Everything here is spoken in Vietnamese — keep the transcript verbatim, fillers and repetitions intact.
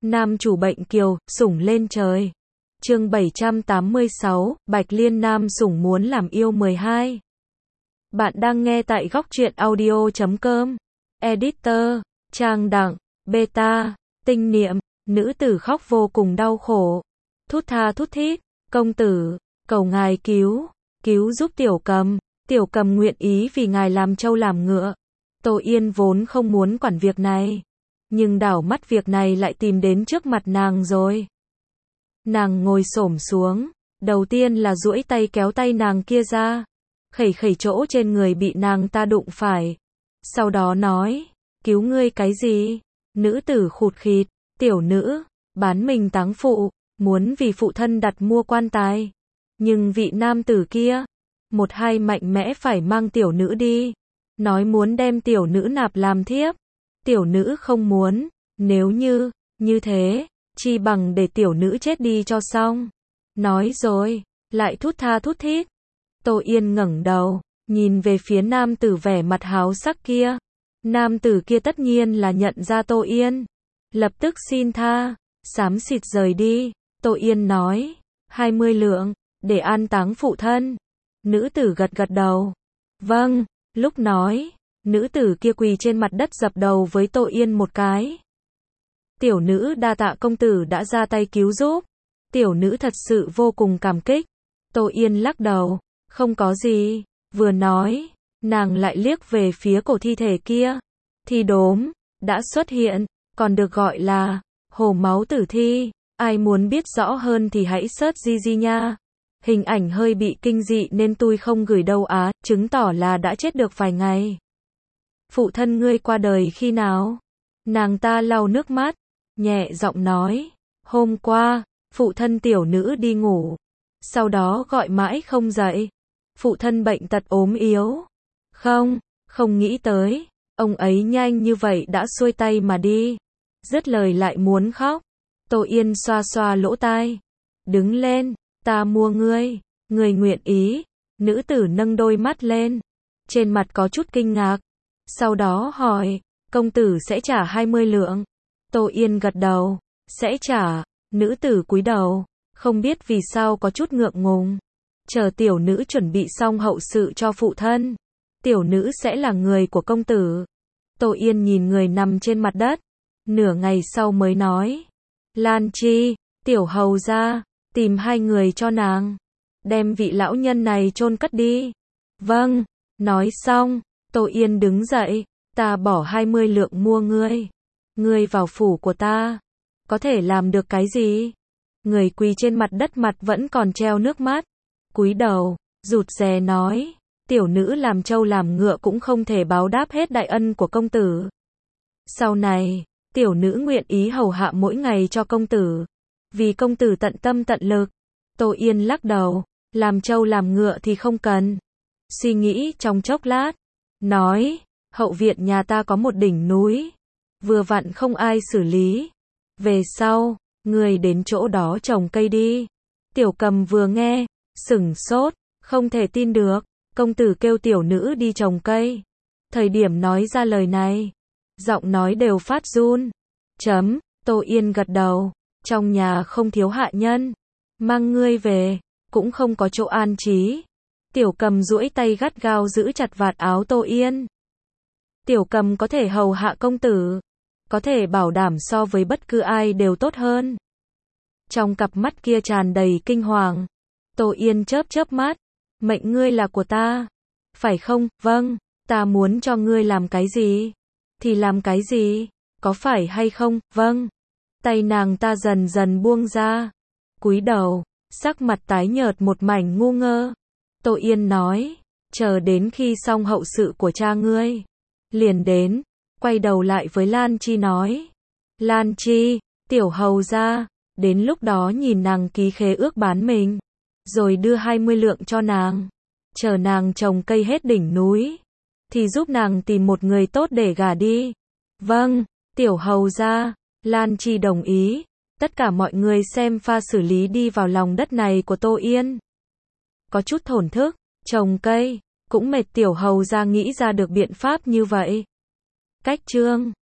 Nam chủ bệnh kiều, sủng lên trời. Chương bảy trăm tám mươi sáu, Bạch Liên nam sủng muốn làm yêu mười hai. Bạn đang nghe tại góc truyện audio chấm com. Editor, Trang Đặng, Beta, Tinh Niệm, nữ tử khóc vô cùng đau khổ. Thút tha thút thít, công tử, cầu ngài cứu, cứu giúp tiểu cầm, tiểu cầm nguyện ý vì ngài làm trâu làm ngựa. Tô Yên vốn không muốn quản việc này, nhưng đảo mắt việc này lại tìm đến trước mặt nàng rồi. Nàng ngồi xổm xuống, đầu tiên là duỗi tay kéo tay nàng kia ra, khẩy khẩy chỗ trên người bị nàng ta đụng phải. Sau đó nói, cứu ngươi cái gì? Nữ tử khụt khịt, tiểu nữ, bán mình táng phụ, muốn vì phụ thân đặt mua quan tài. Nhưng vị nam tử kia, một hai mạnh mẽ phải mang tiểu nữ đi, nói muốn đem tiểu nữ nạp làm thiếp. Tiểu nữ không muốn, nếu như, như thế, chi bằng để tiểu nữ chết đi cho xong. Nói rồi, lại thút tha thút thít. Tô Yên ngẩng đầu, nhìn về phía nam tử vẻ mặt háo sắc kia. Nam tử kia tất nhiên là nhận ra Tô Yên, lập tức xin tha, xám xịt rời đi. Tô Yên nói, hai mươi lượng, để an táng phụ thân. Nữ tử gật gật đầu. Vâng, lúc nói, nữ tử kia quỳ trên mặt đất dập đầu với Tô Yên một cái. Tiểu nữ đa tạ công tử đã ra tay cứu giúp. Tiểu nữ thật sự vô cùng cảm kích. Tô Yên lắc đầu, không có gì. Vừa nói, nàng lại liếc về phía cổ thi thể kia. Thi đốm, đã xuất hiện, còn được gọi là hồ máu tử thi. Ai muốn biết rõ hơn thì hãy search gi gi nha. Hình ảnh hơi bị kinh dị nên tôi không gửi đâu á, chứng tỏ là đã chết được vài ngày. Phụ thân ngươi qua đời khi nào? Nàng ta lau nước mắt, nhẹ giọng nói, hôm qua, phụ thân tiểu nữ đi ngủ, sau đó gọi mãi không dậy. Phụ thân bệnh tật ốm yếu. Không, không nghĩ tới, ông ấy nhanh như vậy đã xuôi tay mà đi. Dứt lời lại muốn khóc. Tô Yên xoa xoa lỗ tai. Đứng lên, ta mua ngươi, ngươi nguyện ý. Nữ tử nâng đôi mắt lên, trên mặt có chút kinh ngạc. Sau đó hỏi, công tử sẽ trả hai mươi lượng. Tô Yên gật đầu, sẽ trả. Nữ tử cúi đầu, không biết vì sao có chút ngượng ngùng. Chờ tiểu nữ chuẩn bị xong hậu sự cho phụ thân, tiểu nữ sẽ là người của công tử. Tô Yên nhìn người nằm trên mặt đất, nửa ngày sau mới nói, Lan Chi, tiểu hầu ra, tìm hai người cho nàng, đem vị lão nhân này chôn cất đi. Vâng, nói xong, Tô Yên đứng dậy, ta bỏ hai mươi lượng mua ngươi. Ngươi vào phủ của ta, có thể làm được cái gì? Người quỳ trên mặt đất mặt vẫn còn treo nước mắt, cúi đầu, rụt rè nói, tiểu nữ làm trâu làm ngựa cũng không thể báo đáp hết đại ân của công tử. Sau này, tiểu nữ nguyện ý hầu hạ mỗi ngày cho công tử, vì công tử tận tâm tận lực. Tô Yên lắc đầu, làm trâu làm ngựa thì không cần. Suy nghĩ trong chốc lát, nói, hậu viện nhà ta có một đỉnh núi, vừa vặn không ai xử lý. Về sau, người đến chỗ đó trồng cây đi. Tiểu cầm vừa nghe, sửng sốt, không thể tin được, công tử kêu tiểu nữ đi trồng cây. Thời điểm nói ra lời này, giọng nói đều phát run. Chấm, Tô Yên gật đầu, trong nhà không thiếu hạ nhân, mang ngươi về, cũng không có chỗ an trí. Tiểu cầm duỗi tay gắt gao giữ chặt vạt áo Tô Yên. Tiểu cầm có thể hầu hạ công tử, có thể bảo đảm so với bất cứ ai đều tốt hơn. Trong cặp mắt kia tràn đầy kinh hoàng. Tô Yên chớp chớp mắt, mệnh ngươi là của ta, phải không? Vâng, ta muốn cho ngươi làm cái gì, thì làm cái gì, có phải hay không? Vâng. Tay nàng ta dần dần buông ra, cúi đầu, sắc mặt tái nhợt một mảnh ngu ngơ. Tô Yên nói, chờ đến khi xong hậu sự của cha ngươi, liền đến. Quay đầu lại với Lan Chi nói, Lan Chi, tiểu hầu ra, đến lúc đó nhìn nàng ký khế ước bán mình, rồi đưa hai mươi lượng cho nàng. Chờ nàng trồng cây hết đỉnh núi, thì giúp nàng tìm một người tốt để gả đi. Vâng, tiểu hầu ra. Lan Chi đồng ý. Tất cả mọi người xem pha xử lý đi vào lòng đất này của Tô Yên. Có chút thổn thức, trồng cây, cũng mệt tiểu hầu ra nghĩ ra được biện pháp như vậy. Cách chương